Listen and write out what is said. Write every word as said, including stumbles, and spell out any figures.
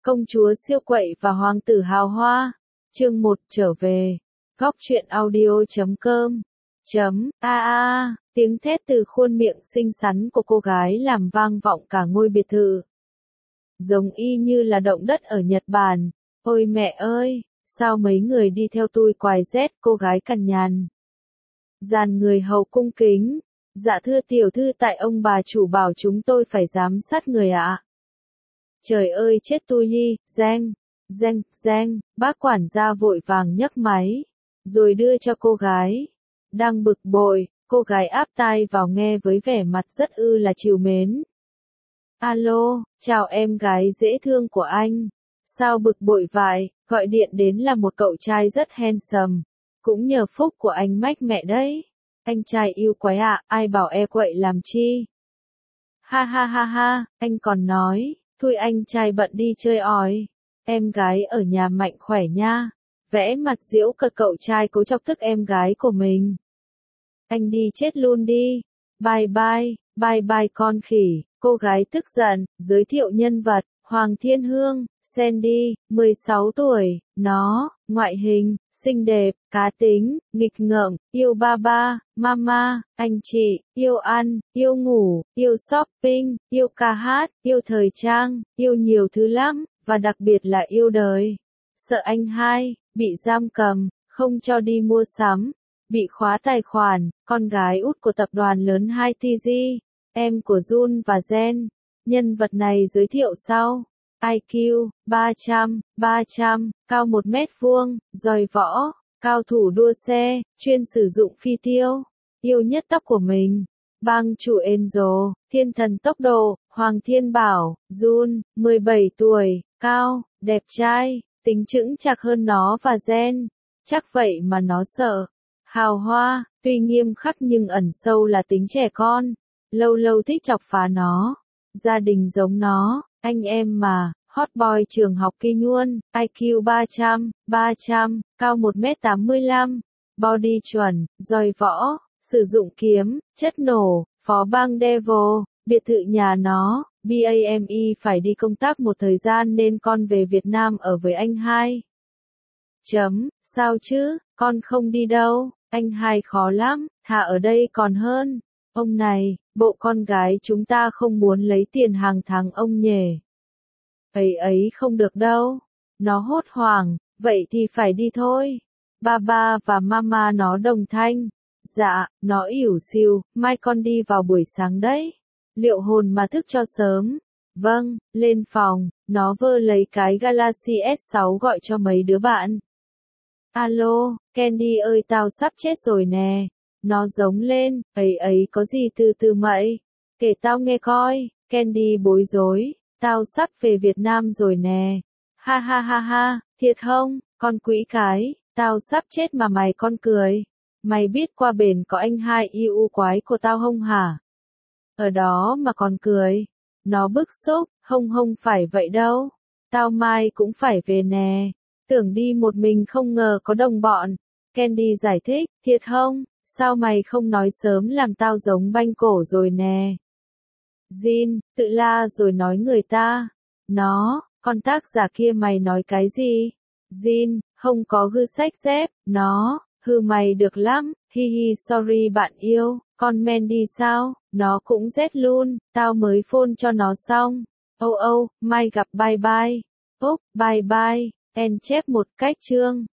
Công chúa siêu quậy và hoàng tử hào hoa. Chương một trở về. Góc truyện audio chấm com. Chấm, a a, tiếng thét từ khuôn miệng xinh xắn của cô gái làm vang vọng cả ngôi biệt thự. Giống y như là động đất ở Nhật Bản. Ôi mẹ ơi, sao mấy người đi theo tôi quài rét, cô gái cằn nhằn. Dàn người hầu cung kính. Dạ thưa tiểu thư, tại ông bà chủ bảo chúng tôi phải giám sát người ạ. Trời ơi chết tôi đi, Giang, Giang, Giang, bác quản gia vội vàng nhấc máy, rồi đưa cho cô gái. Đang bực bội, cô gái áp tai vào nghe với vẻ mặt rất ư là trìu mến. Alo, chào em gái dễ thương của anh. Sao bực bội vậy, gọi điện đến là một cậu trai rất handsome. Cũng nhờ phúc của anh mách mẹ đấy. Anh trai yêu quái ạ, à, ai bảo e quậy làm chi? Ha ha ha ha, anh còn nói, thôi anh trai bận đi chơi ói. Em gái ở nhà mạnh khỏe nha. Vẽ mặt giễu cợt cậu trai cố chọc tức em gái của mình. Anh đi chết luôn đi. Bye bye, bye bye con khỉ. Cô gái tức giận, giới thiệu nhân vật, Hoàng Thiên Hương, Sandy, mười sáu tuổi, nó, ngoại hình, xinh đẹp, cá tính, nghịch ngợm, yêu ba ba, mama, anh chị, yêu ăn, yêu ngủ, yêu shopping, yêu ca hát, yêu thời trang, yêu nhiều thứ lắm, và đặc biệt là yêu đời. Sợ anh hai, bị giam cầm, không cho đi mua sắm, bị khóa tài khoản, con gái út của tập đoàn lớn hai T G, em của Jun và Jen. Nhân vật này giới thiệu sau. I Q, ba trăm, ba trăm, cao một mét vuông, giỏi võ, cao thủ đua xe, chuyên sử dụng phi tiêu, yêu nhất tóc của mình. Bang chủ Angel, thiên thần tốc độ, Hoàng Thiên Bảo, Jun, mười bảy tuổi, cao, đẹp trai, tính chững chạc hơn nó và Jen. Chắc vậy mà nó sợ. Hào hoa, tuy nghiêm khắc nhưng ẩn sâu là tính trẻ con. Lâu lâu thích chọc phá nó. Gia đình giống nó, anh em mà. Hot boy trường học Ki Nhuôn, I Q ba trăm, ba trăm, cao một mét tám mươi lăm, body chuẩn, giỏi võ, sử dụng kiếm, chất nổ, phó bang Devil, biệt thự nhà nó, bame phải đi công tác một thời gian nên con về Việt Nam ở với anh hai. Chấm, sao chứ, con không đi đâu, anh hai khó lắm, thà ở đây còn hơn. Ông này, bộ con gái chúng ta không muốn lấy tiền hàng tháng ông nhỉ. Ấy ấy không được đâu. Nó hốt hoảng, vậy thì phải đi thôi. Ba ba và mama nó đồng thanh. Dạ, nó ỉu xìu, mai con đi vào buổi sáng đấy. Liệu hồn mà thức cho sớm. Vâng, lên phòng, nó vơ lấy cái Galaxy S sáu gọi cho mấy đứa bạn. Alo, Candy ơi tao sắp chết rồi nè. Nó giống lên, ấy ấy có gì từ từ mậy. Kể tao nghe coi, Candy bối rối. Tao sắp về Việt Nam rồi nè. Ha ha ha ha, thiệt không, con quỷ cái, tao sắp chết mà mày con cười. Mày biết qua bển có anh hai yêu quái của tao không hả? Ở đó mà còn cười. Nó bức xúc, không không phải vậy đâu. Tao mai cũng phải về nè. Tưởng đi một mình không ngờ có đồng bọn. Candy giải thích, thiệt không, sao mày không nói sớm làm tao giống banh cổ rồi nè. Jin, tự la rồi nói người ta. Nó, con tác giả kia mày nói cái gì? Jin, không có gư sách dép. Nó, hư mày được lắm, hi hi sorry bạn yêu, con Mandy sao? Nó cũng rét luôn, tao mới phone cho nó xong. Âu âu, mai gặp bye bye. Úc, bye bye, en chép một cách chương.